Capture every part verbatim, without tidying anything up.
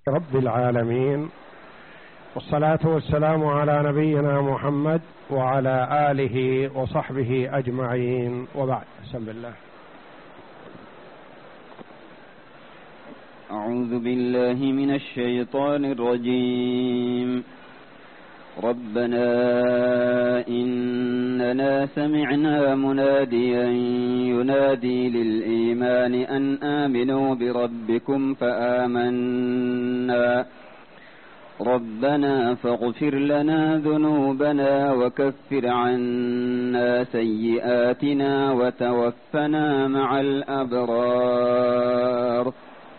رب العالمين، والصلاة والسلام على نبينا محمد وعلى آله وصحبه أجمعين، وبعد. بسم الله. أعوذ بالله من الشيطان الرجيم. ربنا إننا سمعنا مناديا ينادي للإيمان أن آمنوا بربكم فآمنا ربنا فاغفر لنا ذنوبنا وكفر عنا سيئاتنا وتوفنا مع الأبرار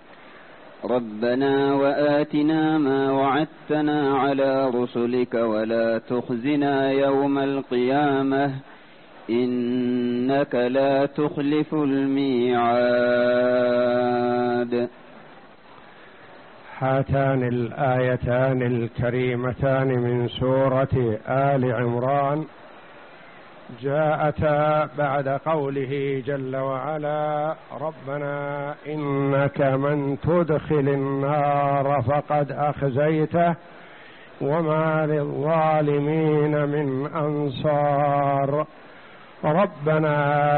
ربنا وآتنا ما وعدتنا على رسلك ولا تخزنا يوم القيامة إنك لا تخلف الميعاد. هاتان الآيتان الكريمتان من سورة آل عمران جاءتا بعد قوله جل وعلا: ربنا إنك من تدخل النار فقد أخزيته وما للظالمين من أنصار. ربنا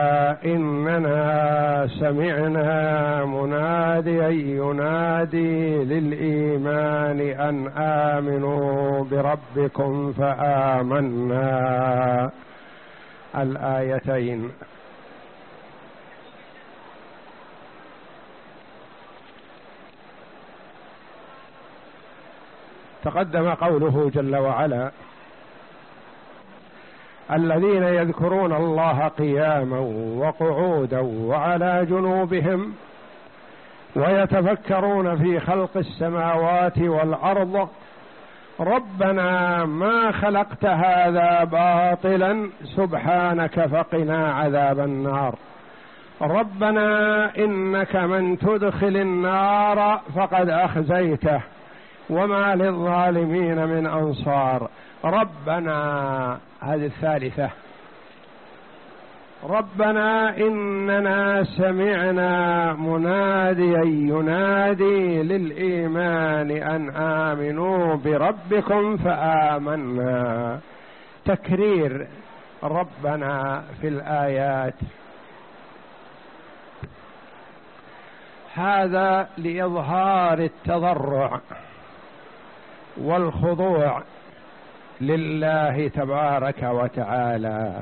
إننا سمعنا مناديا ينادي للإيمان أن آمنوا بربكم فآمنا. الآيتين. تقدم قوله جل وعلا: الذين يذكرون الله قياما وقعودا وعلى جنوبهم ويتفكرون في خلق السماوات والأرض ربنا ما خلقت هذا باطلا سبحانك فقنا عذاب النار. ربنا إنك من تدخل النار فقد أخزيته وما للظالمين من أنصار. ربنا، هذه الثالثة. ربنا إننا سمعنا مناديا ينادي للإيمان أن آمنوا بربكم فآمنا. تكرير ربنا في الآيات هذا لإظهار التضرع والخضوع لله تبارك وتعالى.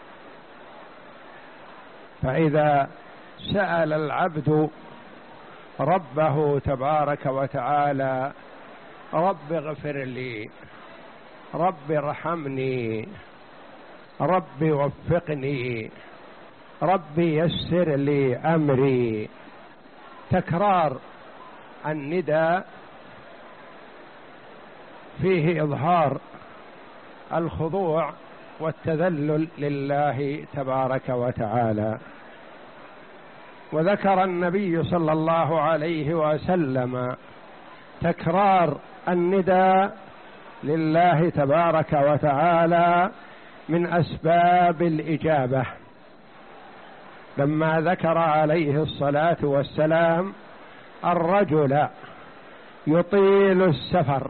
فإذا سأل العبد ربه تبارك وتعالى: رب اغفر لي، رب ارحمني، رب وفقني، رب يسر لي أمري، تكرار النداء فيه إظهار الخضوع والتذلل لله تبارك وتعالى. وذكر النبي صلى الله عليه وسلم تكرار النداء لله تبارك وتعالى من أسباب الإجابة، لما ذكر عليه الصلاة والسلام الرجل يطيل السفر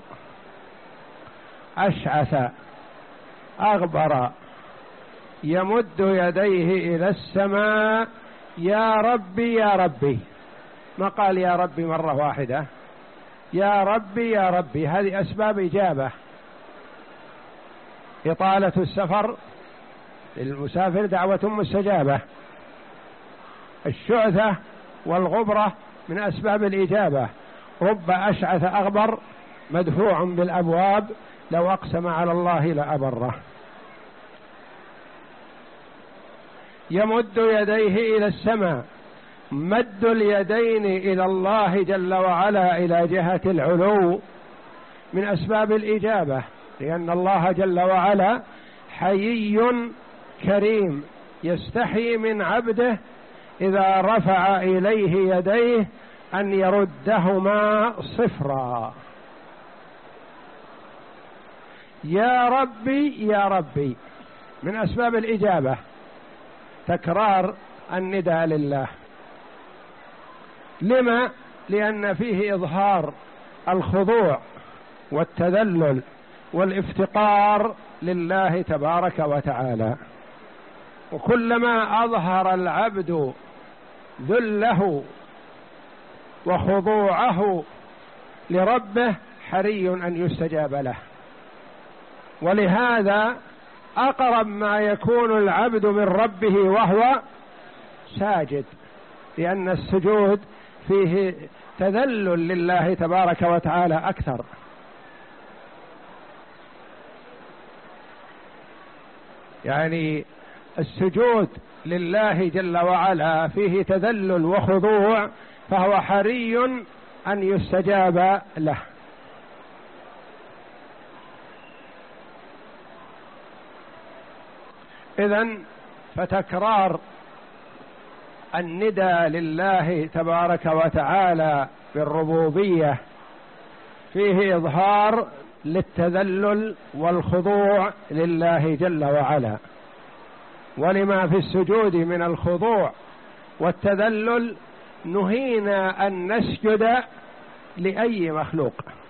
أشعث أغبر يمد يديه إلى السماء: يا ربي يا ربي. ما قال يا ربي مرة واحدة، يا ربي يا ربي. هذه أسباب إجابة. إطالة السفر للمسافر دعوة مستجابة. الشعثة والغبرة من أسباب الإجابة. رب أشعث أغبر مدفوع بالأبواب لو أقسم على الله لأبره. يمد يديه إلى السماء، مد اليدين إلى الله جل وعلا إلى جهة العلو من أسباب الإجابة، لأن الله جل وعلا حيي كريم يستحي من عبده إذا رفع إليه يديه أن يردهما صفرا. يا ربي يا ربي من أسباب الإجابة، تكرار النداء لله. لما؟ لأن فيه إظهار الخضوع والتذلل والافتقار لله تبارك وتعالى. وكلما أظهر العبد ذله وخضوعه لربه حري أن يستجاب له. ولهذا أقرب ما يكون العبد من ربه وهو ساجد، لأن السجود فيه تذلل لله تبارك وتعالى أكثر. يعني السجود لله جل وعلا فيه تذلل وخضوع، فهو حري أن يستجاب له. إذن فتكرار الندى لله تبارك وتعالى بالربوبية فيه إظهار للتذلل والخضوع لله جل وعلا. ولما في السجود من الخضوع والتذلل نهينا أن نسجد لأي مخلوق،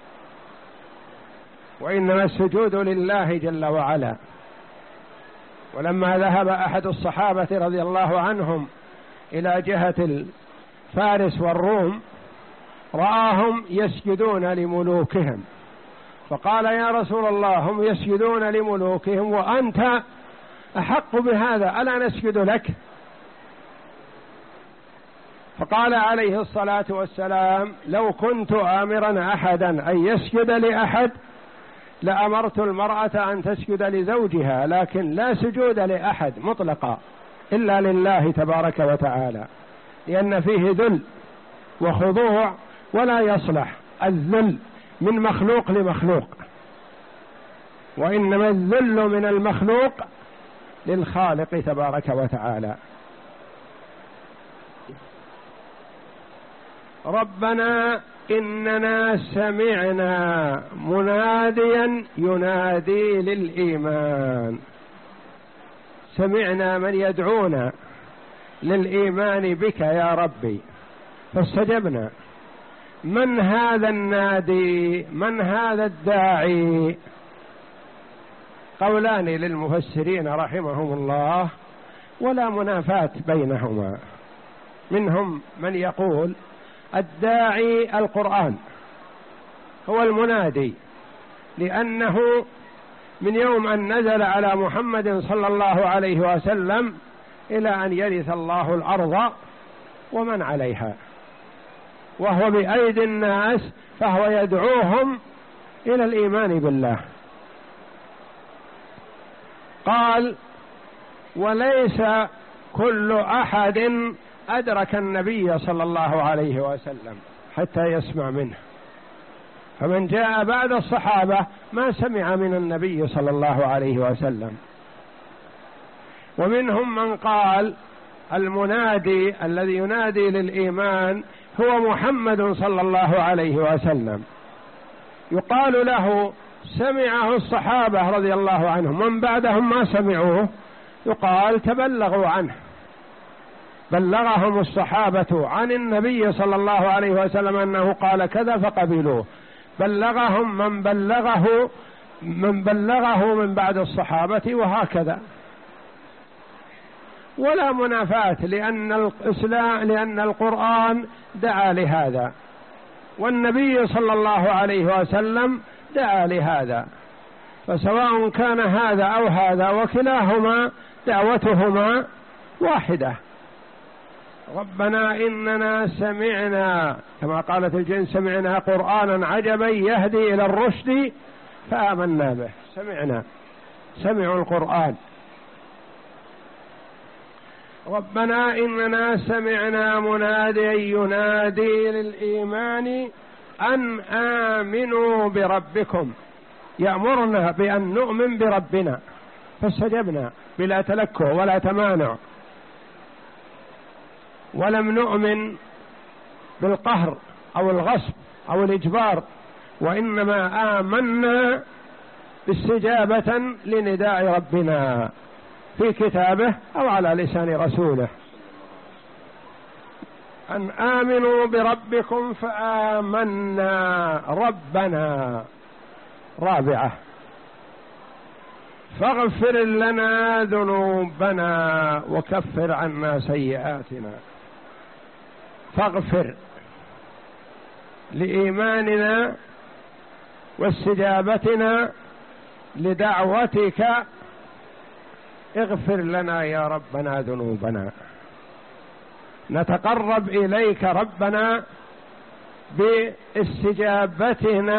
وإنما السجود لله جل وعلا. ولما ذهب أحد الصحابة رضي الله عنهم إلى جهة فارس والروم رآهم يسجدون لملوكهم، فقال يا رسول الله هم يسجدون لملوكهم وأنت أحق بهذا، ألا نسجد لك؟ فقال عليه الصلاة والسلام لو كنت آمرا أحدا أن يسجد لأحد لأمرت المرأة أن تسجد لزوجها، لكن لا سجود لأحد مطلقا إلا لله تبارك وتعالى، لأن فيه ذل وخضوع، ولا يصلح الذل من مخلوق لمخلوق، وإنما الذل من المخلوق للخالق تبارك وتعالى. ربنا إننا سمعنا مناديا ينادي للإيمان، سمعنا من يدعونا للإيمان بك يا ربي فاستجبنا. من هذا النادي؟ من هذا الداعي؟ قولان للمفسرين رحمهم الله ولا منافاة بينهما. منهم من يقول الداعي القرآن هو المنادي، لأنه من يوم أن نزل على محمد صلى الله عليه وسلم إلى أن يرث الله الأرض ومن عليها، وهو بأيدي الناس، فهو يدعوهم إلى الإيمان بالله. قال وليس كل أحد أدرك النبي صلى الله عليه وسلم حتى يسمع منه، فمن جاء بعد الصحابة ما سمع من النبي صلى الله عليه وسلم. ومنهم من قال المنادي الذي ينادي للإيمان هو محمد صلى الله عليه وسلم، يقال له سمعه الصحابة رضي الله عنهم، من بعدهم ما سمعوه يقال تبلغوا عنه، بلغهم الصحابة عن النبي صلى الله عليه وسلم أنه قال كذا فقبلوه، بلغهم من بلغه من بلغه من بعد الصحابة، وهكذا. ولا منافاة، لأن الإسلام لأن القرآن دعا لهذا، والنبي صلى الله عليه وسلم دعا لهذا، فسواء كان هذا أو هذا وكلاهما دعوتهما واحدة. ربنا إننا سمعنا، كما قالت الجن سمعنا قرآنا عجبا يهدي إلى الرشد فآمنا به، سمعنا، سمعوا القرآن. ربنا إننا سمعنا مناديا ينادي للإيمان أن آمنوا بربكم، يأمرنا بأن نؤمن بربنا، فاستجبنا بلا تلكؤ ولا تمانع، ولم نؤمن بالقهر أو الغصب أو الإجبار، وإنما آمنا استجابة لنداء ربنا في كتابه أو على لسان رسوله. أن آمنوا بربكم فآمنا ربنا. رابعة فاغفر لنا ذنوبنا وكفر عنا سيئاتنا. فاغفر لإيماننا واستجابتنا لدعوتك، اغفر لنا يا ربنا ذنوبنا. نتقرب إليك ربنا باستجابتنا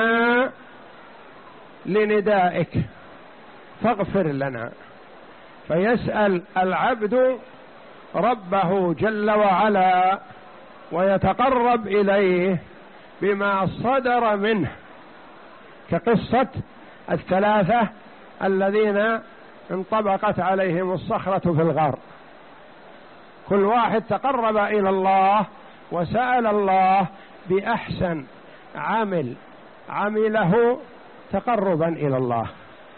لندائك، فاغفر لنا. فيسأل العبد ربه جل وعلا ويتقرب إليه بما صدر منه، كقصة الثلاثة الذين انطبقت عليهم الصخرة في الغار. كل واحد تقرب إلى الله وسأل الله بأحسن عمل عمله تقربا إلى الله،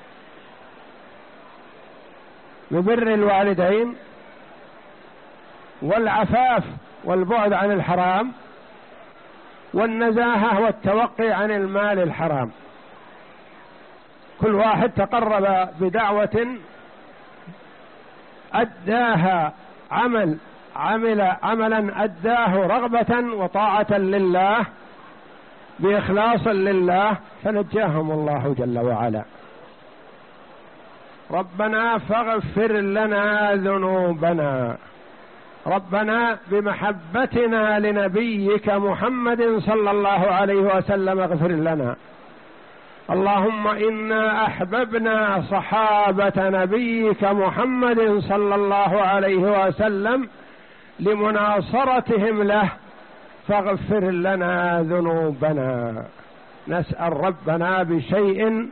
ببر الوالدين والعفاف والبعد عن الحرام والنزاهة والتوقي عن المال الحرام. كل واحد تقرب بدعوة أداها عمل عمل عملا أداه رغبة وطاعة لله بإخلاص لله، فنجاهم الله جل وعلا. ربنا فاغفر لنا ذنوبنا. ربنا بمحبتنا لنبيك محمد صلى الله عليه وسلم اغفر لنا. اللهم إنا أحببنا صحابة نبيك محمد صلى الله عليه وسلم لمناصرتهم له، فاغفر لنا ذنوبنا. نسأل ربنا بشيء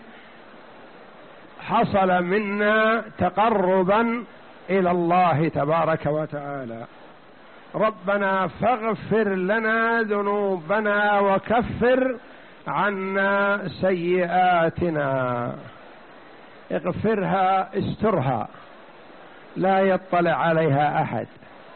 حصل منا تقربا إلى الله تبارك وتعالى. ربنا فاغفر لنا ذنوبنا وكفر عنا سيئاتنا. اغفرها، استرها لا يطلع عليها أحد،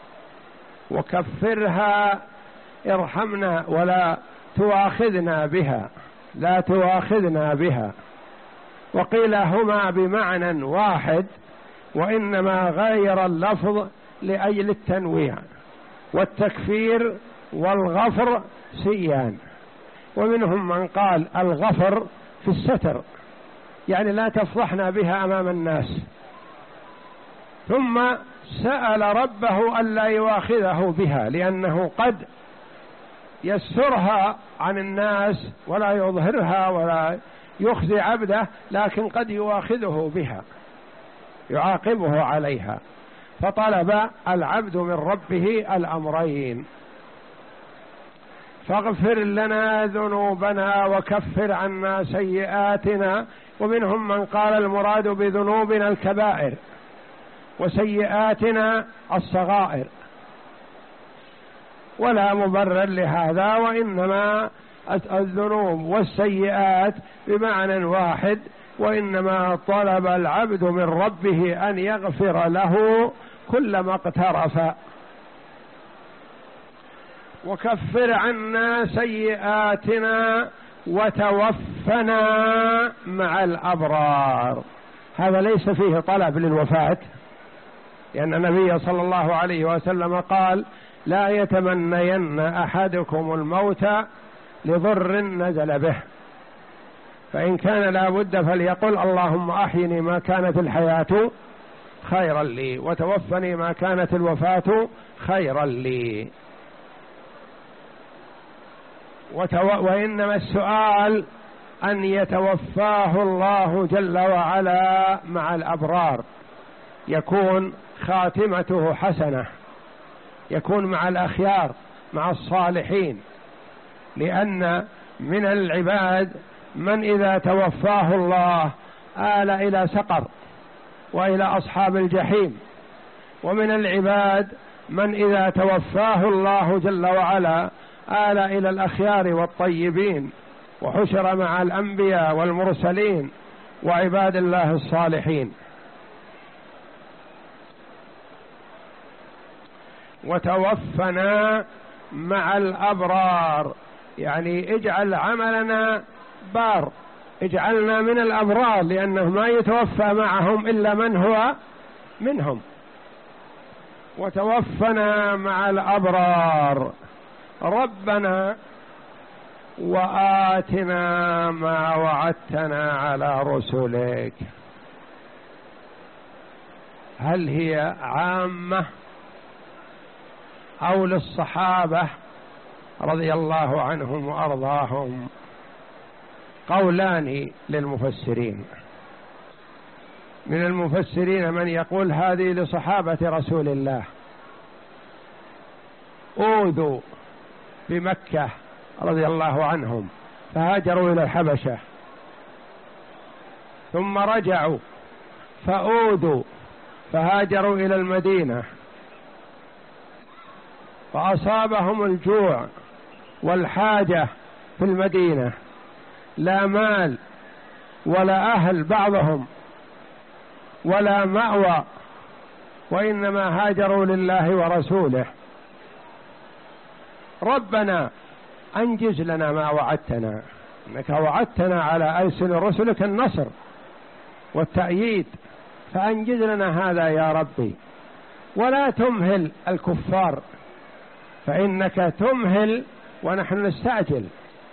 وكفرها ارحمنا ولا تواخذنا بها، لا تواخذنا بها. وقيل هما بمعنى واحد، وإنما غير اللفظ لأجل التنويع، والتكفير والغفر سيان. ومنهم من قال الغفر في الستر، يعني لا تفضحنا بها أمام الناس. ثم سأل ربه ألا يواخذه بها، لأنه قد يسترها عن الناس ولا يظهرها ولا يخزي عبده، لكن قد يواخذه بها، يعاقبه عليها. فطلب العبد من ربه الأمرين: فاغفر لنا ذنوبنا وكفر عنا سيئاتنا. ومنهم من قال المراد بذنوبنا الكبائر وسيئاتنا الصغائر، ولا مبرر لهذا، وإنما الذنوب والسيئات بمعنى واحد، وإنما طلب العبد من ربه أن يغفر له كل ما اقترف. وكفر عنا سيئاتنا وتوفنا مع الأبرار. هذا ليس فيه طلب للوفاة، لأن النبي صلى الله عليه وسلم قال: لا يتمنين أحدكم الموت لضر نزل به، فإن كان لا بد فليقل: اللهم أحيني ما كانت الحياة خيرا لي، وتوفني ما كانت الوفاة خيرا لي. وتو... وإنما السؤال أن يتوفاه الله جل وعلا مع الأبرار، يكون خاتمته حسنة، يكون مع الأخيار مع الصالحين. لأن من العباد من إذا توفاه الله آل إلى سقر وإلى أصحاب الجحيم، ومن العباد من إذا توفاه الله جل وعلا آل إلى الأخيار والطيبين، وحشر مع الأنبياء والمرسلين وعباد الله الصالحين. وتوفنا مع الأبرار، يعني اجعل عملنا بار، اجعلنا من الأبرار، لأنه ما يتوفى معهم إلا من هو منهم، وتوفنا مع الأبرار. ربنا وآتنا ما وعدتنا على رسلك. هل هي عامة أو للصحابة رضي الله عنهم وأرضاهم؟ قولان للمفسرين. من المفسرين من يقول هذه لصحابة رسول الله، أوذوا بمكة رضي الله عنهم فهاجروا إلى الحبشة، ثم رجعوا فأوذوا فهاجروا إلى المدينة، فأصابهم الجوع والحاجة في المدينة، لا مال ولا أهل بعضهم ولا مأوى، وإنما هاجروا لله ورسوله. ربنا أنجز لنا ما وعدتنا، إنك وعدتنا على ألسن رسلك النصر والتأييد، فأنجز لنا هذا يا ربي، ولا تمهل الكفار، فإنك تمهل ونحن نستعجل.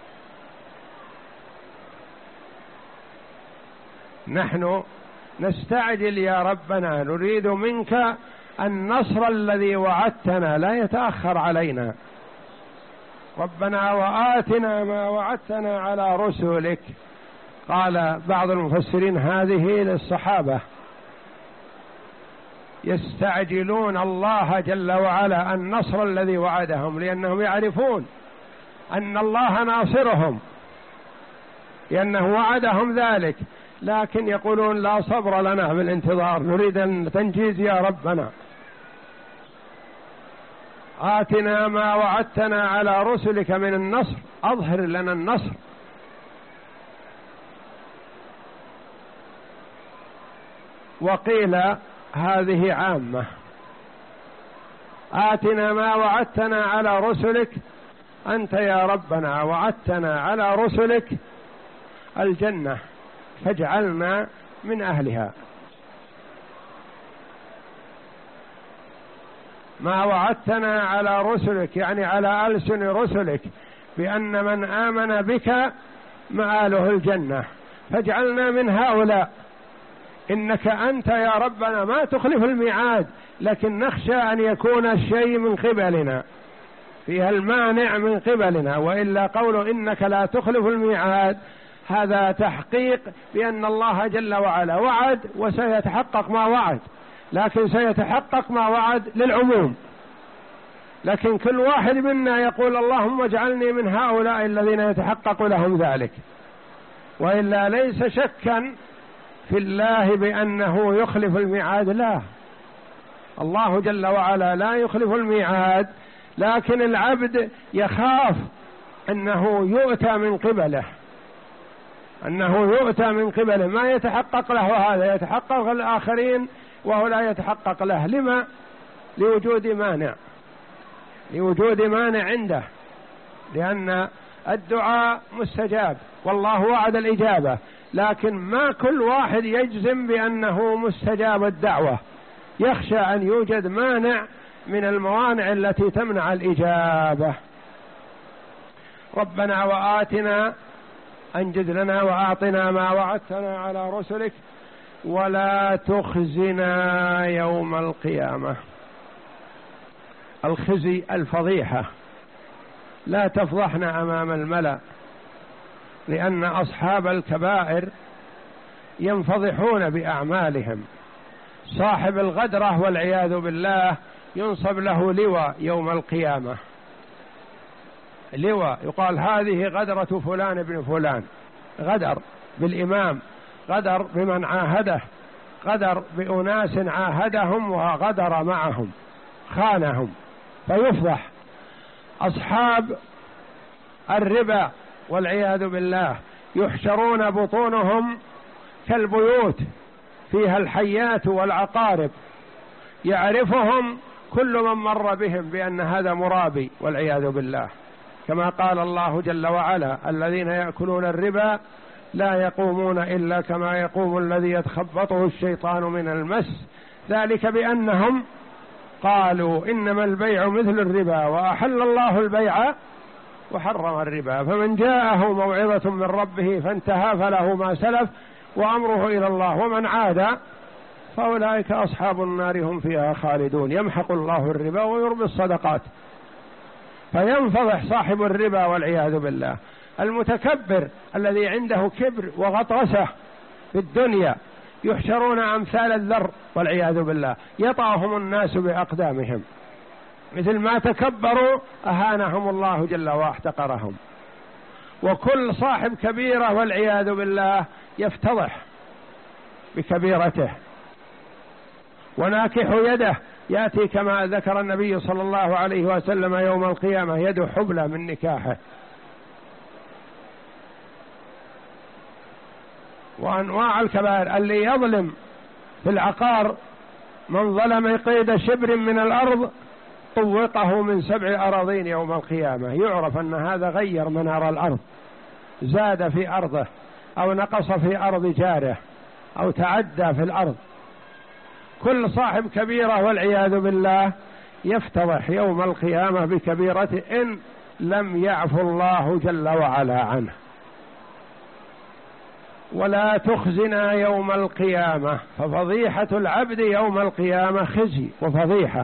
نحن نستعجل يا ربنا، نريد منك النصر الذي وعدتنا، لا يتأخر علينا. ربنا وآتنا ما وعدتنا على رسلك. قال بعض المفسرين هذه للصحابة، يستعجلون الله جل وعلا النصر الذي وعدهم، لأنهم يعرفون أن الله ناصرهم، لأنه وعدهم ذلك، لكن يقولون لا صبر لنا بالانتظار، نريد أن تنجيز يا ربنا. آتنا ما وعدتنا على رسلك من النصر، أظهر لنا النصر. وقيل هذه عامة، آتنا ما وعدتنا على رسلك، أنت يا ربنا وعدتنا على رسلك الجنة فاجعلنا من أهلها. ما وعدتنا على رسلك يعني على ألسن رسلك بأن من آمن بك مآله الجنة، فاجعلنا من هؤلاء. إنك أنت يا ربنا ما تخلف الميعاد، لكن نخشى أن يكون الشيء من قبلنا، فيها المانع من قبلنا، وإلا قول إنك لا تخلف الميعاد هذا تحقيق بأن الله جل وعلا وعد وسيتحقق ما وعد، لكن سيتحقق ما وعد للعموم، لكن كل واحد منا يقول اللهم اجعلني من هؤلاء الذين يتحقق لهم ذلك، وإلا ليس شكا في الله بأنه يخلف الميعاد، لا، الله جل وعلا لا يخلف الميعاد، لكن العبد يخاف أنه يؤتى من قبله، أنه يؤتى من قبله ما يتحقق له هذا، يتحقق الآخرين وهو لا يتحقق له. لما؟ لوجود مانع، لوجود مانع عنده، لأن الدعاء مستجاب والله وعد الإجابة، لكن ما كل واحد يجزم بأنه مستجاب الدعوة، يخشى أن يوجد مانع من الموانع التي تمنع الإجابة. ربنا وآتنا، أنجز لنا وأعطنا ما وعدتنا على رسلك ولا تخزنا يوم القيامة. الخزي الفضيحة، لا تفضحنا أمام الملأ، لأن أصحاب الكبائر ينفضحون بأعمالهم. صاحب الغدرة والعياذ بالله ينصب له لواء يوم القيامة، لواء يقال هذه غدرة فلان ابن فلان، غدر بالإمام، غدر بمن عاهده، غدر بأناس عاهدهم وغدر معهم، خانهم، فيفضح. أصحاب الربا والعياذ بالله يحشرون بطونهم كالبيوت فيها الحيات والعقارب، يعرفهم كل من مر بهم بأن هذا مرابي والعياذ بالله، كما قال الله جل وعلا: الذين يأكلون الربا لا يقومون إلا كما يقوم الذي يتخبطه الشيطان من المس، ذلك بأنهم قالوا إنما البيع مثل الربا وأحل الله البيع وحرم الربا، فمن جاءه موعظة من ربه فانتهى فله ما سلف وأمره إلى الله، ومن عاد فأولئك أصحاب النار هم فيها خالدون. يمحق الله الربا ويربي الصدقات، فينفضح صاحب الربا والعياذ بالله. المتكبر الذي عنده كبر وغطرسة في الدنيا يحشرون أمثال الذر والعياذ بالله، يطأهم الناس بأقدامهم، مثل ما تكبروا أهانهم الله جل واحتقرهم. وكل صاحب كبيرة والعياذ بالله يفتضح بكبيرته. وناكح يده يأتي كما ذكر النبي صلى الله عليه وسلم يوم القيامة يده حبلى من نكاحه. وأنواع الكبائر: اللي يظلم في العقار من ظلم قيد شبر من الأرض طوقه من سبع أراضين يوم القيامة، يعرف أن هذا غير منار الأرض، زاد في أرضه أو نقص في أرض جاره أو تعدى في الأرض. كل صاحب كبيرة والعياذ بالله يفتضح يوم القيامة بكبيرته إن لم يعفو الله جل وعلا عنه. ولا تخزنا يوم القيامة، ففضيحة العبد يوم القيامة خزي وفضيحة،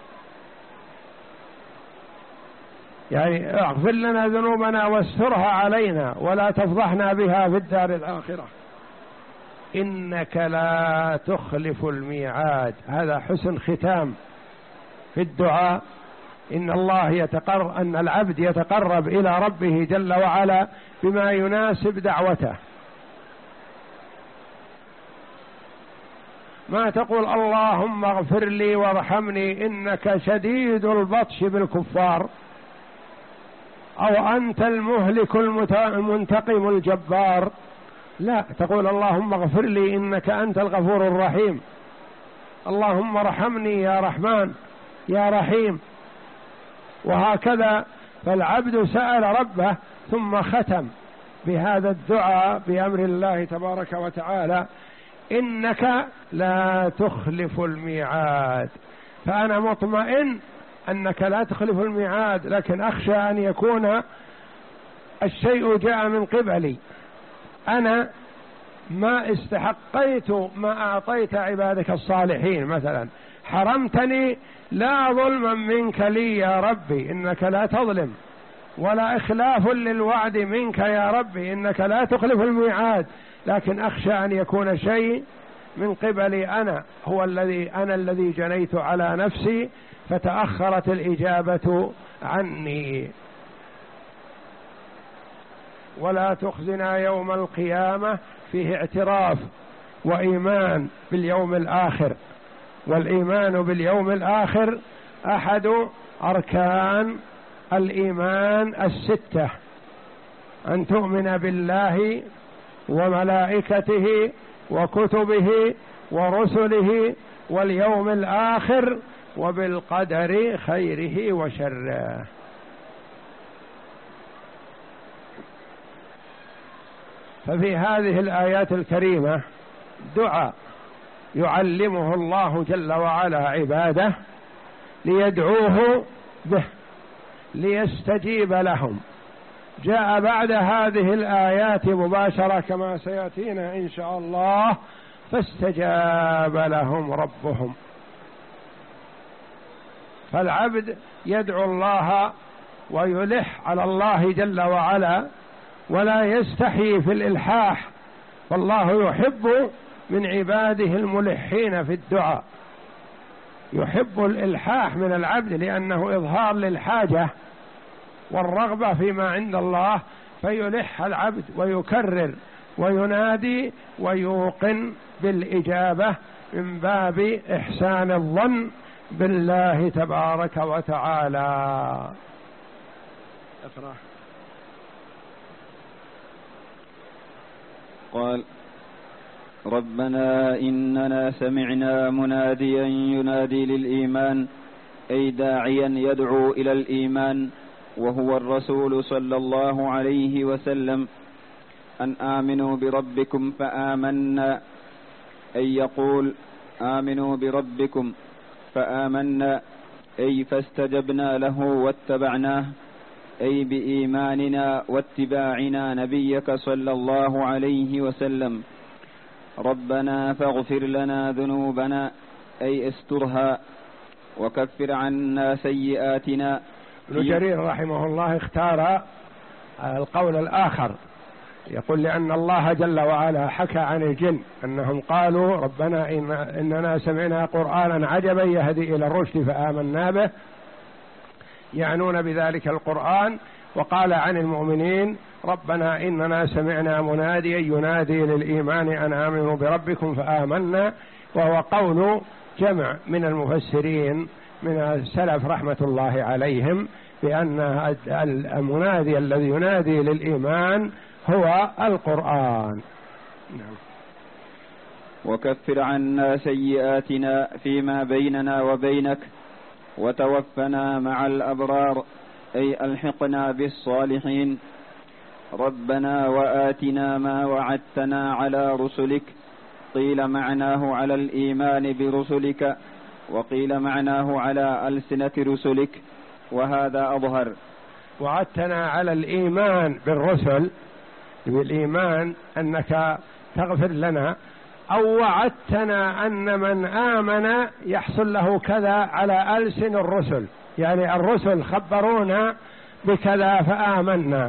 يعني اغفر لنا ذنوبنا واسترها علينا ولا تفضحنا بها في الدار الآخرة، إنك لا تخلف الميعاد. هذا حسن ختام في الدعاء، إن الله يتقرب، أن العبد يتقرب إلى ربه جل وعلا بما يناسب دعوته. ما تقول اللهم اغفر لي وارحمني إنك شديد البطش بالكفار، أو أنت المهلك المنتقم الجبار، لا، تقول اللهم اغفر لي إنك أنت الغفور الرحيم، اللهم ارحمني يا رحمن يا رحيم، وهكذا. فالعبد سأل ربه ثم ختم بهذا الدعاء بأمر الله تبارك وتعالى: إنك لا تخلف الميعاد. فأنا مطمئن أنك لا تخلف الميعاد، لكن أخشى أن يكون الشيء جاء من قبلي، أنا ما استحقيت ما أعطيت عبادك الصالحين، مثلا حرمتني لا ظلما منك لي يا ربي إنك لا تظلم، ولا إخلاف للوعد منك يا ربي إنك لا تخلف الميعاد، لكن أخشى أن يكون شيء من قبلي أنا، هو الذي أنا الذي جنيت على نفسي فتأخرت الإجابة عني. ولا تخزنا يوم القيامة فيه اعتراف وإيمان باليوم الآخر، والإيمان باليوم الآخر أحد أركان الإيمان الستة: أن تؤمن بالله وملائكته وكتبه ورسله واليوم الآخر وبالقدر خيره وشره. ففي هذه الآيات الكريمة دعاء يعلمه الله جل وعلا عباده ليدعوه به ليستجيب لهم. جاء بعد هذه الآيات مباشرة كما سيأتينا إن شاء الله: فاستجاب لهم ربهم. فالعبد يدعو الله ويلح على الله جل وعلا ولا يستحي في الإلحاح، والله يحب من عباده الملحين في الدعاء، يحب الإلحاح من العبد لأنه إظهار للحاجة والرغبة فيما عند الله، فيلح العبد ويكرر وينادي ويوقن بالإجابة من باب إحسان الظن بالله تبارك وتعالى. اقرأ. قال: ربنا إننا سمعنا مناديا ينادي للإيمان أي داعيا يدعو إلى الإيمان وهو الرسول صلى الله عليه وسلم، أن آمنوا بربكم فآمنا، أي يقول آمنوا بربكم فآمنا، أي فاستجبنا له واتبعناه، أي بإيماننا واتباعنا نبيك صلى الله عليه وسلم. ربنا فاغفر لنا ذنوبنا، أي استرها وكفر عنا سيئاتنا. ابن جرير رحمه الله اختار القول الآخر، يقول لأن الله جل وعلا حكى عن الجن أنهم قالوا ربنا إن إننا سمعنا قرآنا عجبا يهدي إلى الرشد فآمنا به، يعنون بذلك القرآن. وقال عن المؤمنين ربنا إننا سمعنا مناديا ينادي للإيمان أن آمنوا بربكم فآمنا، وهو قول جمع من المفسرين من السلف رحمة الله عليهم بأن المنادي الذي ينادي للإيمان هو القرآن. نعم. وكفر عنا سيئاتنا فيما بيننا وبينك وتوفنا مع الأبرار، أي ألحقنا بالصالحين. ربنا وآتنا ما وعدتنا على رسلك، قيل معناه على الإيمان برسلك، وقيل معناه على ألسنة رسلك، وهذا أظهر. وعدتنا على الإيمان بالرسل، بالإيمان أنك تغفر لنا، أو وعدتنا أن من آمن يحصل له كذا على ألسن الرسل، يعني الرسل خبرونا بكذا فآمنا.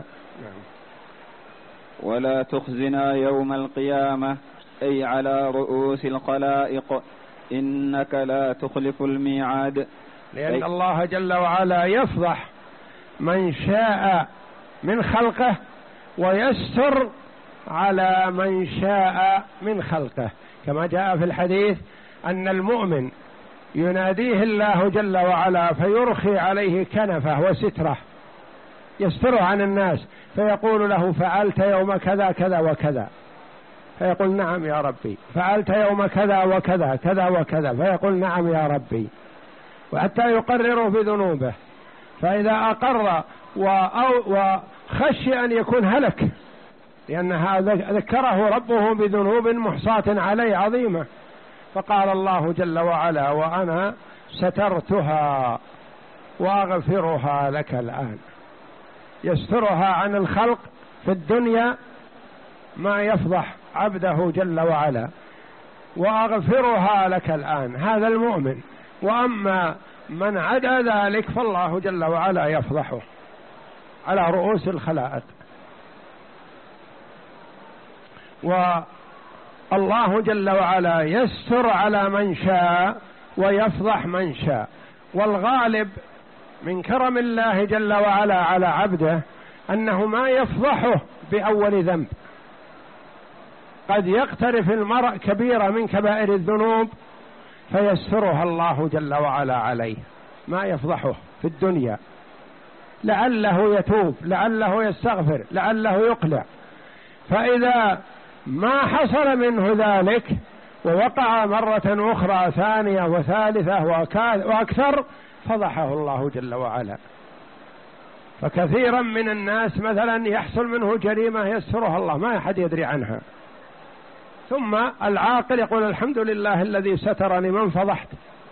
ولا تخزنا يوم القيامة، أي على رؤوس الخلائق، إنك لا تخلف الميعاد. لأن الله جل وعلا يفضح من شاء من خلقه ويستر على من شاء من خلقه، كما جاء في الحديث أن المؤمن يناديه الله جل وعلا فيرخي عليه كنفه وستره يستره عن الناس، فيقول له فعلت يوم كذا كذا وكذا، فيقول نعم يا ربي. فعلت يوم كذا وكذا كذا وكذا، فيقول نعم يا ربي، وحتى يقرر بذنوبه. فإذا أقر وخشي أن يكون هلك، لأن هذا ذكره ربه بذنوب محصاة عليه عظيمة، فقال الله جل وعلا وأنا سترتها وأغفرها لك الآن. يسترها عن الخلق في الدنيا ما يفضح عبده جل وعلا، وأغفرها لك الآن، هذا المؤمن. وأما من عدا ذلك فالله جل وعلا يفضحه على رؤوس الخلائق. والله جل وعلا يستر على من شاء ويفضح من شاء، والغالب من كرم الله جل وعلا على عبده أنه ما يفضحه بأول ذنب. قد يقترف المرء كبيرة من كبائر الذنوب فيسترها الله جل وعلا عليه، ما يفضحه في الدنيا، لعله يتوب، لعله يستغفر، لعله يقلع. فإذا ما حصل منه ذلك ووقع مرة أخرى ثانية وثالثة وأكثر فضحه الله جل وعلا. فكثيرا من الناس مثلا يحصل منه جريمة يسترها الله، ما أحد يدري عنها، ثم العاقل يقول الحمد لله الذي سترني من فضحت،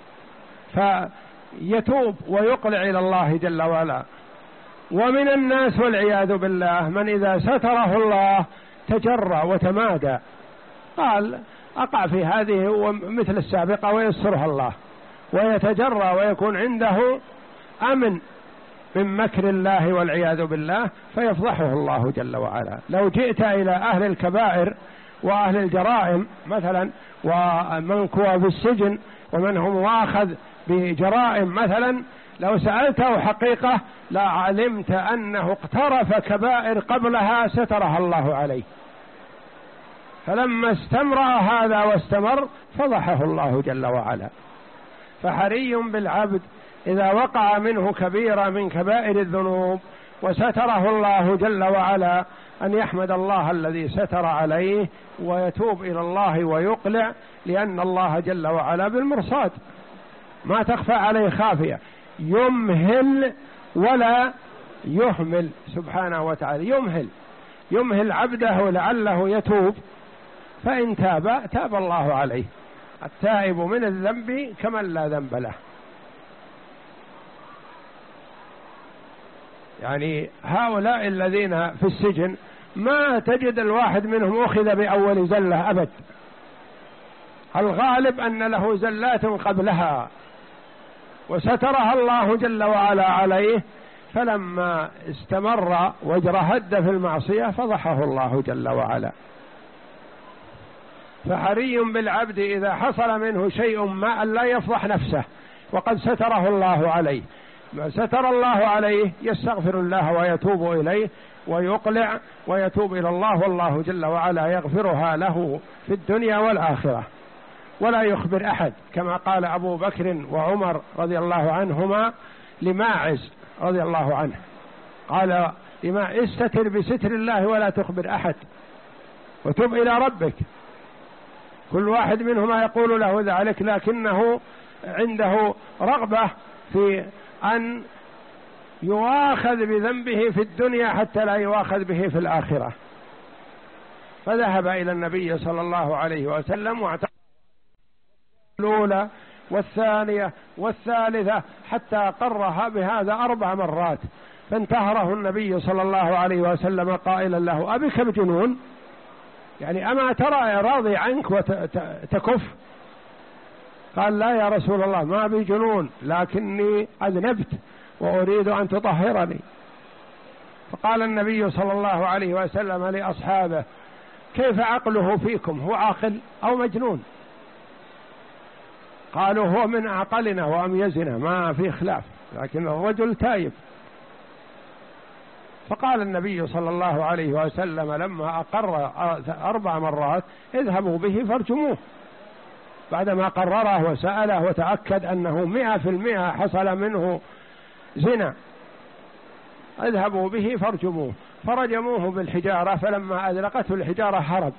فيتوب ويقلع إلى الله جل وعلا. ومن الناس والعياذ بالله من إذا ستره الله تجرى وتمادى، قال أقع في هذه ومثل السابقة ويسترها الله، ويتجرى ويكون عنده أمن من مكر الله والعياذ بالله فيفضحه الله جل وعلا. لو جئت إلى أهل الكبائر وأهل الجرائم مثلا، ومن كوى في السجن ومن هو مؤاخذ بجرائم مثلا، لو سألته حقيقة لا علمت أنه اقترف كبائر قبلها سترها الله عليه، فلما استمر هذا واستمر فضحه الله جل وعلا. فحري بالعبد إذا وقع منه كبيرة من كبائر الذنوب وستره الله جل وعلا أن يحمد الله الذي ستر عليه ويتوب إلى الله ويقلع، لأن الله جل وعلا بالمرصاد ما تخفى عليه خافية، يمهل ولا يهمل سبحانه وتعالى، يمهل يمهل عبده لعله يتوب، فإن تاب تاب الله عليه. التائب من الذنب كمن لا ذنب له. يعني هؤلاء الذين في السجن ما تجد الواحد منهم أخذ بأول زلة أبد، الغالب أن له زلات قبلها وسترها الله جل وعلا عليه، فلما استمر واجرهد في المعصية فضحه الله جل وعلا. فحري بالعبد إذا حصل منه شيء ما أن لا يفضح نفسه، وقد ستره الله عليه، ما ستر الله عليه يستغفر الله ويتوب إليه ويقلع ويتوب إلى الله، والله جل وعلا يغفرها له في الدنيا والآخرة، ولا يخبر أحد، كما قال أبو بكر وعمر رضي الله عنهما لماعز رضي الله عنه، قال لما استتر بستر الله ولا تخبر أحد وتب إلى ربك. كل واحد منهما يقول له ذلك، لكنه عنده رغبة في أن يؤاخذ بذنبه في الدنيا حتى لا يؤاخذ به في الآخرة، فذهب إلى النبي صلى الله عليه وسلم واعتقد الأولى والثانية والثالثة حتى قرها بهذا أربع مرات، فانتهره النبي صلى الله عليه وسلم قائلا له أبك بجنون؟ يعني أما ترى راضي عنك وتكف؟ قال لا يا رسول الله ما بي جنون، لكني أذنبت وأريد أن تطهرني. فقال النبي صلى الله عليه وسلم لأصحابه كيف عقله فيكم، هو عاقل أو مجنون؟ قالوا هو من أعقلنا وأميزنا ما في خلاف، لكن الرجل تائب. فقال النبي صلى الله عليه وسلم لما أقر أربع مرات اذهبوا به فارجموه، بعدما قرره وسأله وتأكد أنه مئة في المئة حصل منه زنا، اذهبوا به فارجموه. فرجموه بالحجارة، فلما أدركته الحجارة هرب،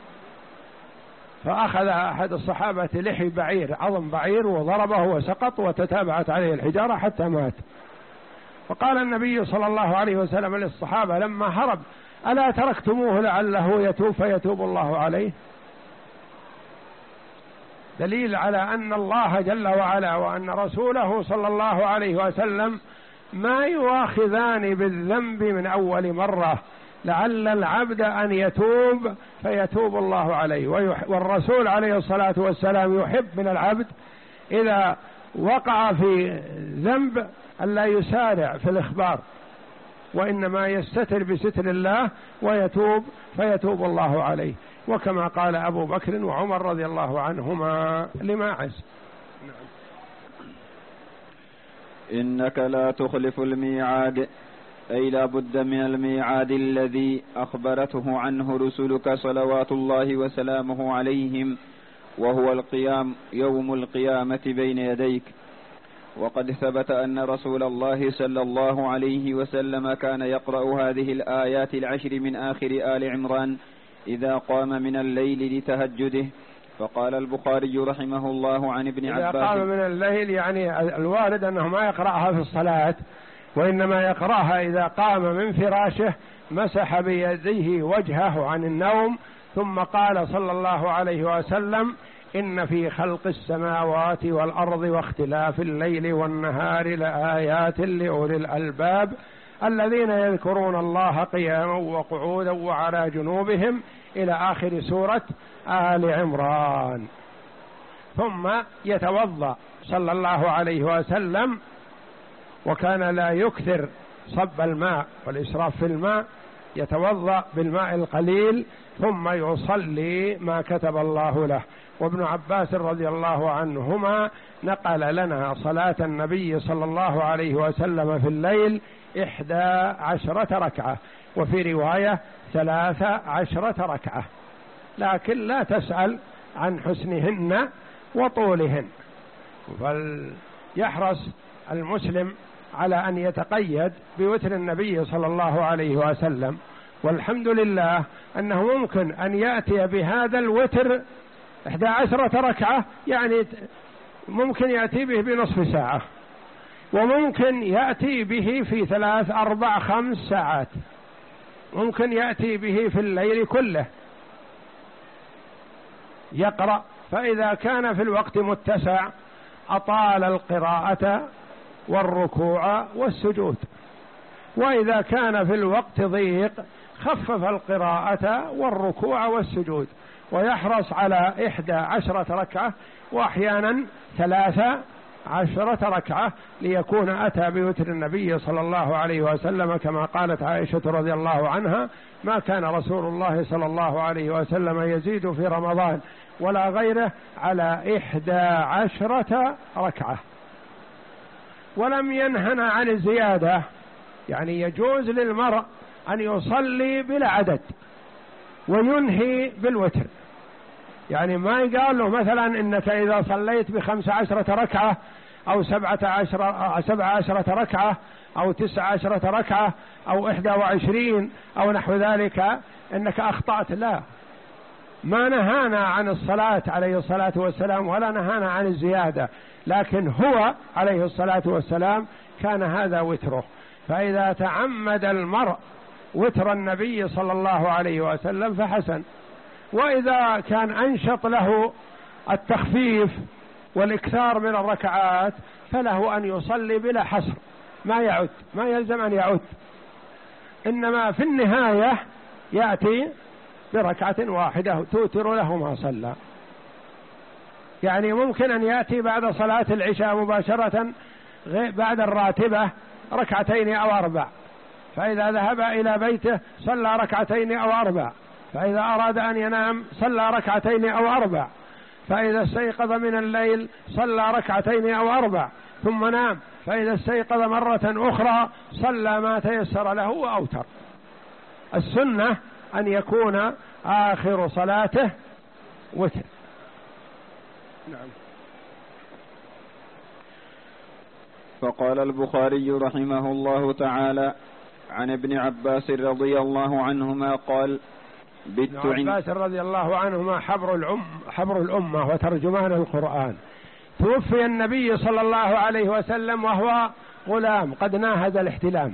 فأخذ أحد الصحابة لحي بعير عظم بعير وضربه وسقط، وتتابعت عليه الحجارة حتى مات. فقال النبي صلى الله عليه وسلم للصحابة لما هرب ألا تركتموه لعله يتوب فيتوب الله عليه؟ دليل على أن الله جل وعلا وأن رسوله صلى الله عليه وسلم ما يؤاخذان بالذنب من أول مرة، لعل العبد أن يتوب فيتوب الله عليه. والرسول عليه الصلاة والسلام يحب من العبد إذا وقع في ذنب ألا يسارع في الإخبار، وإنما يستتر بستر الله ويتوب فيتوب الله عليه، وكما قال أبو بكر وعمر رضي الله عنهما لماعز إنك لا تخلف الميعاد، أي لا بد من الميعاد الذي أخبرته عنه رسلك صلوات الله وسلامه عليهم، وهو القيام يوم القيامة بين يديك. وقد ثبت أن رسول الله صلى الله عليه وسلم كان يقرأ هذه الآيات العشر من آخر آل عمران إذا قام من الليل لتهجده. فقال البخاري رحمه الله عن ابن عباس إذا قام من الليل، يعني الوارد أنه ما يقرأها في الصلاة، وإنما يقرأها إذا قام من فراشه مسح بيديه وجهه عن النوم، ثم قال صلى الله عليه وسلم إن في خلق السماوات والأرض واختلاف الليل والنهار لآيات لأولي الألباب الذين يذكرون الله قياما وقعودا وعلى جنوبهم إلى آخر سورة آل عمران. ثم يتوضأ صلى الله عليه وسلم، وكان لا يكثر صب الماء والإسراف في الماء، يتوضأ بالماء القليل ثم يصلي ما كتب الله له. وابن عباس رضي الله عنهما نقل لنا صلاة النبي صلى الله عليه وسلم في الليل إحدى عشرة ركعة، وفي رواية ثلاث عشرة ركعة، لكن لا تسأل عن حسنهن وطولهن. فليحرص المسلم على أن يتقيد بوتر النبي صلى الله عليه وسلم، والحمد لله أنه ممكن أن يأتي بهذا الوتر إحدى عشرة ركعة، يعني ممكن يأتي به بنصف ساعة، وممكن يأتي به في ثلاث أربع خمس ساعات، ممكن يأتي به في الليل كله يقرأ. فإذا كان في الوقت متسع أطال القراءة والركوع والسجود، وإذا كان في الوقت ضيق خفف القراءة والركوع والسجود، ويحرص على إحدى عشرة ركعة وأحيانا ثلاثة عشرة ركعة، ليكون أتى بوتر النبي صلى الله عليه وسلم كما قالت عائشة رضي الله عنها: ما كان رسول الله صلى الله عليه وسلم يزيد في رمضان ولا غيره على إحدى عشرة ركعة. ولم ينهنا عن الزيادة، يعني يجوز للمرء أن يصلي بلا عدد وينهي بالوتر، يعني ما يقال له مثلا إنك إذا صليت بخمس عشرة ركعة أو سبعة عشرة سبعة عشرة ركعة أو تسعة عشرة ركعة أو إحدى وعشرين أو نحو ذلك إنك أخطأت. لا، ما نهانا عن الصلاة عليه الصلاة والسلام ولا نهانا عن الزيادة، لكن هو عليه الصلاة والسلام كان هذا وتره. فإذا تعمد المرء وتر النبي صلى الله عليه وسلم فحسن، وإذا كان أنشط له التخفيف والإكثار من الركعات فله أن يصلي بلا حصر، ما يعد، ما يلزم أن يعد، إنما في النهاية يأتي بركعة واحدة توتر له ما صلى. يعني ممكن أن يأتي بعد صلاة العشاء مباشرة بعد الراتبة ركعتين أو أربع، فإذا ذهب إلى بيته صلى ركعتين أو أربع، فإذا أراد أن ينام صلى ركعتين أو أربع، فإذا استيقظ من الليل صلى ركعتين أو أربع ثم نام، فإذا استيقظ مرة أخرى صلى ما تيسر له وأوتر. السنة أن يكون آخر صلاته وتر. نعم. فقال البخاري رحمه الله تعالى: عن ابن عباس رضي الله عنهما قال: بت ابن عباس رضي الله عنهما حبر الأم حبر الأمة وترجمان القرآن، توفي النبي صلى الله عليه وسلم وهو غلام قد ناهز الاحتلام،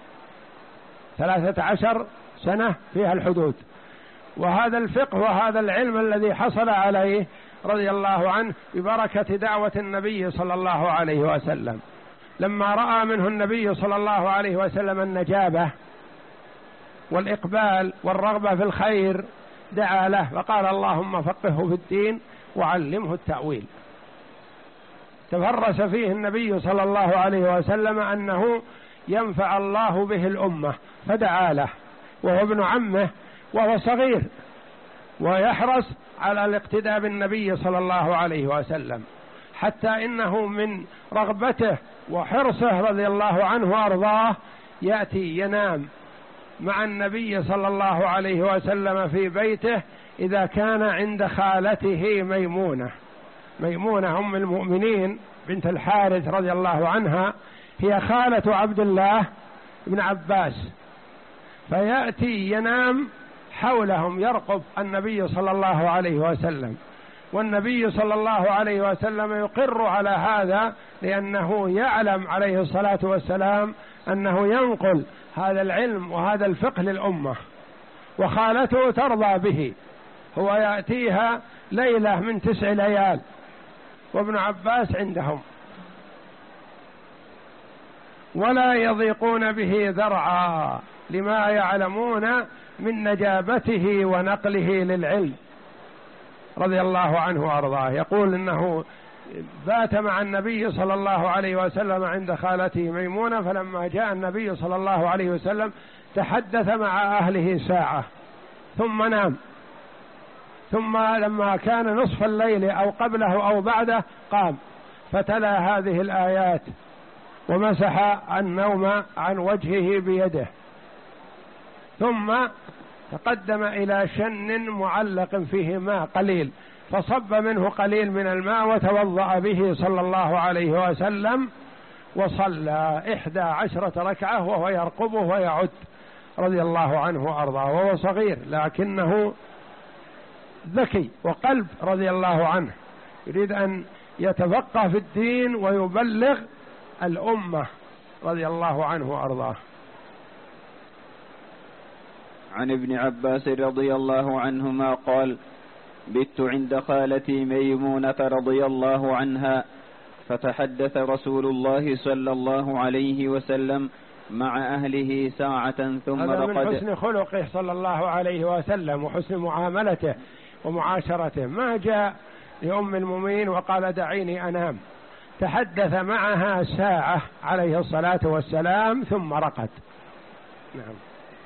ثلاثة عشر سنة فيها الحدود، وهذا الفقه وهذا العلم الذي حصل عليه رضي الله عنه ببركة دعوة النبي صلى الله عليه وسلم. لما رأى منه النبي صلى الله عليه وسلم النجابة والإقبال والرغبة في الخير دعا له وقال: اللهم فقهه في الدين وعلمه التأويل. تفرس فيه النبي صلى الله عليه وسلم أنه ينفع الله به الأمة، فدعا له، وهو ابن عمه وهو صغير، ويحرص على الاقتداء بالنبي صلى الله عليه وسلم، حتى إنه من رغبته وحرصه رضي الله عنه وأرضاه يأتي ينام مع النبي صلى الله عليه وسلم في بيته إذا كان عند خالته ميمونة. ميمونة أم المؤمنين بنت الحارث رضي الله عنها هي خالة عبد الله بن عباس، فيأتي ينام حولهم يرقب النبي صلى الله عليه وسلم، والنبي صلى الله عليه وسلم يقر على هذا لأنه يعلم عليه الصلاة والسلام أنه ينقل هذا العلم وهذا الفقه للأمة، وخالته ترضى به. هو يأتيها ليلة من تسع ليال وابن عباس عندهم، ولا يضيقون به ذرعا لما يعلمون من نجابته ونقله للعلم رضي الله عنه وأرضاه. يقول إنه بات مع النبي صلى الله عليه وسلم عند خالته ميمونة، فلما جاء النبي صلى الله عليه وسلم تحدث مع أهله ساعة ثم نام، ثم لما كان نصف الليل أو قبله أو بعده قام فتلا هذه الآيات ومسح النوم عن وجهه بيده، ثم تقدم إلى شن معلق فيه ماء قليل فصب منه قليل من الماء وتوضأ به صلى الله عليه وسلم، وصلى إحدى عشرة ركعة وهو يرقبه ويعد رضي الله عنه وأرضاه، وهو صغير لكنه ذكي وقلب رضي الله عنه، يريد أن يتفقه في الدين ويبلغ الأمة رضي الله عنه وأرضاه. عن ابن عباس رضي الله عنهما قال: بت عند خالتي ميمونة رضي الله عنها، فتحدث رسول الله صلى الله عليه وسلم مع أهله ساعة ثم هذا رقد. من حسن خلقه صلى الله عليه وسلم وحسن معاملته ومعاشرته، ما جاء لأم المؤمنين وقال دعيني أنام، تحدث معها ساعة عليه الصلاة والسلام ثم رقد. نعم.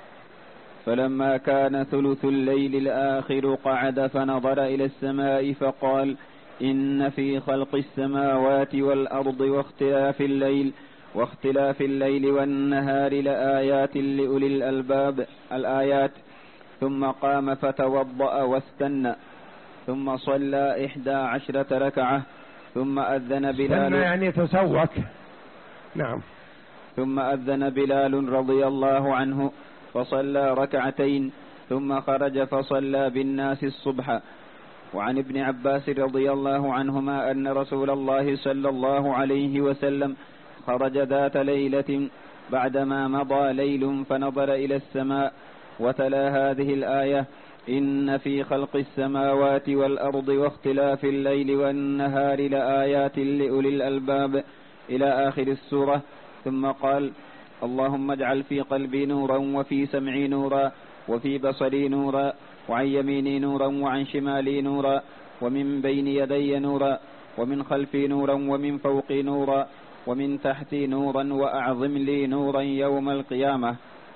فلما كان ثلث الليل الآخر قعد فنظر إلى السماء فقال: إن في خلق السماوات والأرض واختلاف الليل واختلاف الليل والنهار لآيات لأولي الألباب الآيات. ثم قام فتوضأ واستنى، ثم صلى إحدى عشرة ركعة، ثم أذن بلال يعني تسوك. نعم. ثم أذن بلال رضي الله عنه فصلى ركعتين، ذم خرج فصلى بالناس الصبح. وعن ابن عباس رضي الله عنهما أن رسول الله صلى الله عليه وسلم خرج ذات ليلة بعدما مضى ليل فنظر إلى السماء وتلا هذه الآية: إن في خلق السماوات والأرض واختلاف الليل والنهار لآيات لأولي الألباب إلى آخر السورة. ثم قال: اللهم اجعل في قلبي نورا وفي سمعي نورا وفي بصري نورا وعن يميني نورا وعن شمالي نورا ومن بين يدي نورا ومن خلفي نورا ومن فوقي نورا ومن تحتي نورا وأعظم لي نورا يوم القيامة.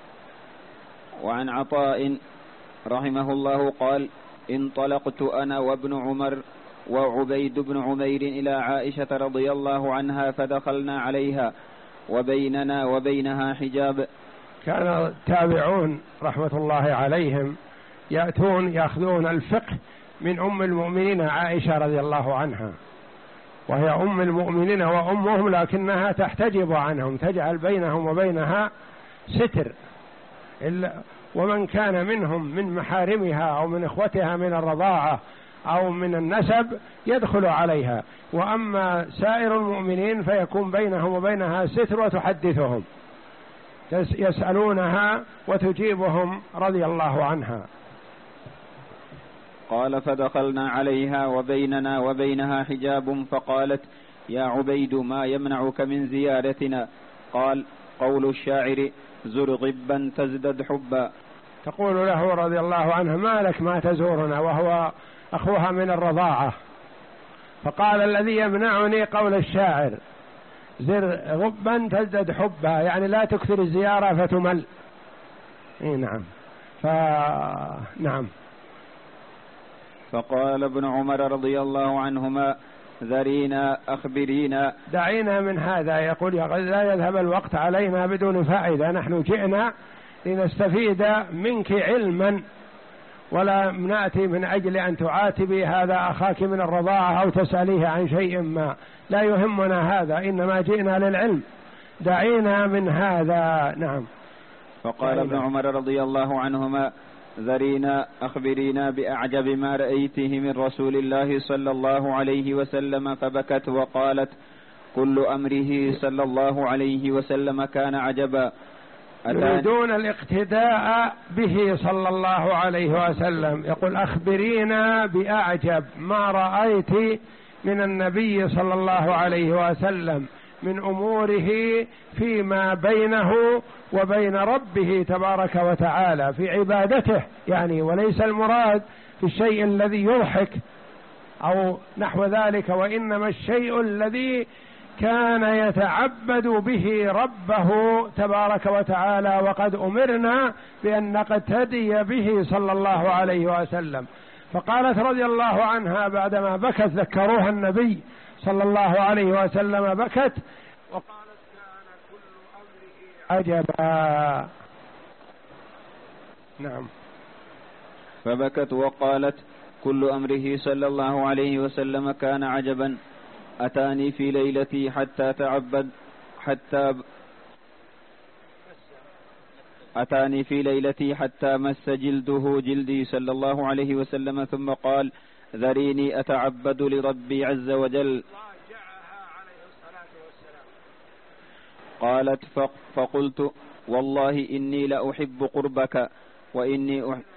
وعن عطاء رحمه الله قال: انطلقت أنا وابن عمر وعبيد بن عمير إلى عائشة رضي الله عنها فدخلنا عليها وبيننا وبينها حجاب. كان التابعون رحمة الله عليهم يأتون يأخذون الفقه من أم المؤمنين عائشة رضي الله عنها، وهي أم المؤمنين وأمهم، لكنها تحتجب عنهم، تجعل بينهم وبينها ستر، إلا ومن كان منهم من محارمها أو من إخوتها من الرضاعة أو من النسب يدخل عليها، وأما سائر المؤمنين فيكون بينهم وبينها ستر وتحدثهم، يسألونها وتجيبهم رضي الله عنها. قال: فدخلنا عليها وبيننا وبينها حجاب فقالت: يا عبيد ما يمنعك من زيارتنا؟ قال: قول الشاعر: زر غبا تزدد حبا. تقول له رضي الله عنها: ما لك ما تزورنا، وهو أخوها من الرضاعة. فقال: الذي يمنعني قول الشاعر: زر غبا تزدد حبا، يعني لا تكثر الزيارة فتمل. إيه نعم. فنعم. فقال ابن عمر رضي الله عنهما: ذرينا أخبرينا. دعينا من هذا، يقول لا يذهب الوقت علينا بدون فائدة، نحن جئنا لنستفيد منك علما، ولا نأتي من أجل أن تعاتبي هذا أخاك من الرضاعة أو تسأليه عن شيء ما، لا يهمنا هذا، إنما جئنا للعلم، دعينا من هذا. نعم. فقال ابن عمر رضي الله عنهما: ذرينا أخبرينا بأعجب ما رأيته من رسول الله صلى الله عليه وسلم. فبكت وقالت: كل أمره صلى الله عليه وسلم كان عجبا. يريدون الاقتداء به صلى الله عليه وسلم، يقول: أخبرينا بأعجب ما رأيت من النبي صلى الله عليه وسلم من أموره فيما بينه وبين ربه تبارك وتعالى في عبادته، يعني وليس المراد في الشيء الذي يضحك أو نحو ذلك، وإنما الشيء الذي كان يتعبد به ربه تبارك وتعالى، وقد أمرنا بأن نقتدي به صلى الله عليه وسلم. فقالت رضي الله عنها بعدما بكت، ذكروها النبي صلى الله عليه وسلم، بكت وقالت: كان كل أمره عجبا. نعم. فبكت وقالت: كل أمره صلى الله عليه وسلم كان عجبا. أتاني في ليلتي حتى تعبد حتى أتاني في ليلتي حتى مس جلده جلدي صلى الله عليه وسلم، ثم قال: ذريني أتعبد لربي عز وجل. قالت فقلت والله إني لأحب قربك وإني أحب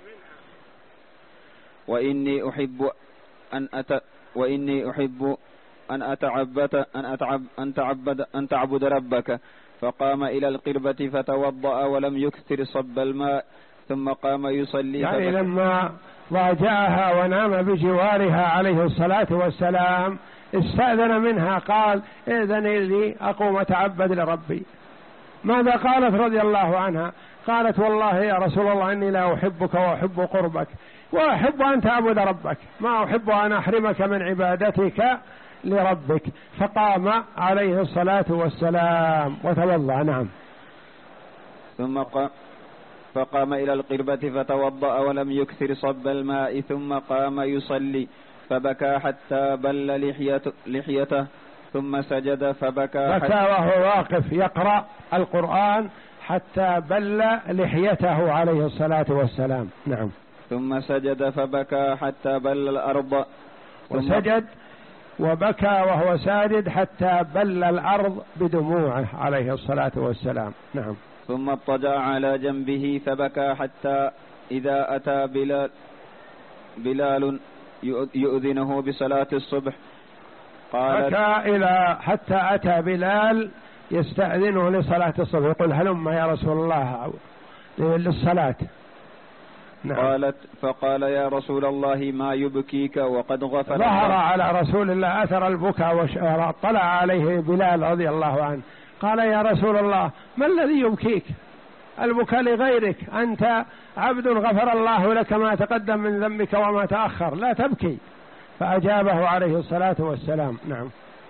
وإني أحب أن أت وإني أحب أن أتعبد أن أتعب أن تعبد أن تعبد ربك. فقام إلى القربة فتوضأ ولم يكثر صب الماء ثم قام يصلي. يعني لما ضاجعها ونام بجوارها عليه الصلاة والسلام استأذن منها، قال إذن لي أقوم أتعبد لربي. ماذا قالت رضي الله عنها؟ قالت والله يا رسول الله إني لا أحبك وأحب قربك وأحب أن تعبد ربك، ما أحب أن أحرمك من عبادتك لربك. فقام عليه الصلاة والسلام وتوضأ. نعم. ثم قام فقام إلى القربة فتوضأ ولم يكثر صب الماء ثم قام يصلي فبكى حتى بل لحيته, لحيته ثم سجد فبكى بكى وهو واقف يقرأ القرآن حتى بل لحيته عليه الصلاة والسلام. نعم. ثم سجد فبكى حتى بل الأرض وسجد وبكى وهو ساجد حتى بل الأرض بدموعه عليه الصلاة والسلام. نعم. ثم اضطجع على جنبه فبكى حتى إذا أتى بلال, بلال يؤذنه بصلاة الصبح قال بكى إلى حتى أتى بلال يستأذنه لصلاة الصبح، يقول هلم يا رسول الله للصلاة. نعم. قالت فقال يا رسول الله ما يبكيك وقد غفر ظهر على رسول الله أثر البكاء وطلع عليه بلال رضي الله عنه. قال يا رسول الله ما الذي يبكيك؟ البكاء لغيرك، أنت عبد غفر الله لك ما تقدم من ذنبك وما تأخر، لا تبكي. فأجابه عليه الصلاة والسلام. نعم.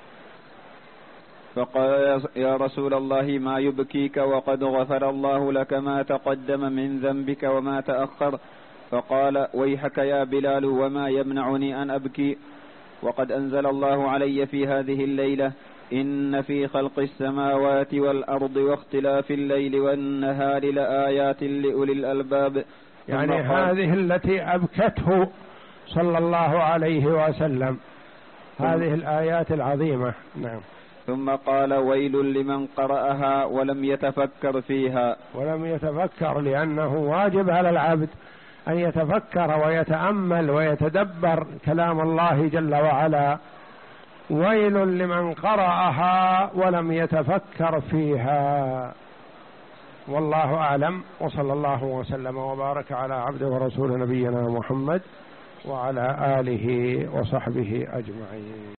فقال يا رسول الله ما يبكيك وقد غفر الله لك ما تقدم من ذنبك وما تأخر. فقال ويحك يا بلال وما يمنعني أن أبكي وقد أنزل الله علي في هذه الليلة إن في خلق السماوات والأرض واختلاف الليل والنهار لآيات لأولي الألباب. يعني هذه التي أبكته صلى الله عليه وسلم، هذه الآيات العظيمة. نعم. ثم قال ويل لمن قرأها ولم يتفكر فيها. ولم يتفكر، لأنه واجب على العبد أن يتفكر ويتأمل ويتدبر كلام الله جل وعلا. ويل لمن قرأها ولم يتفكر فيها. والله أعلم، وصلى الله وسلم وبارك على عبده ورسول نبينا محمد وعلى آله وصحبه أجمعين.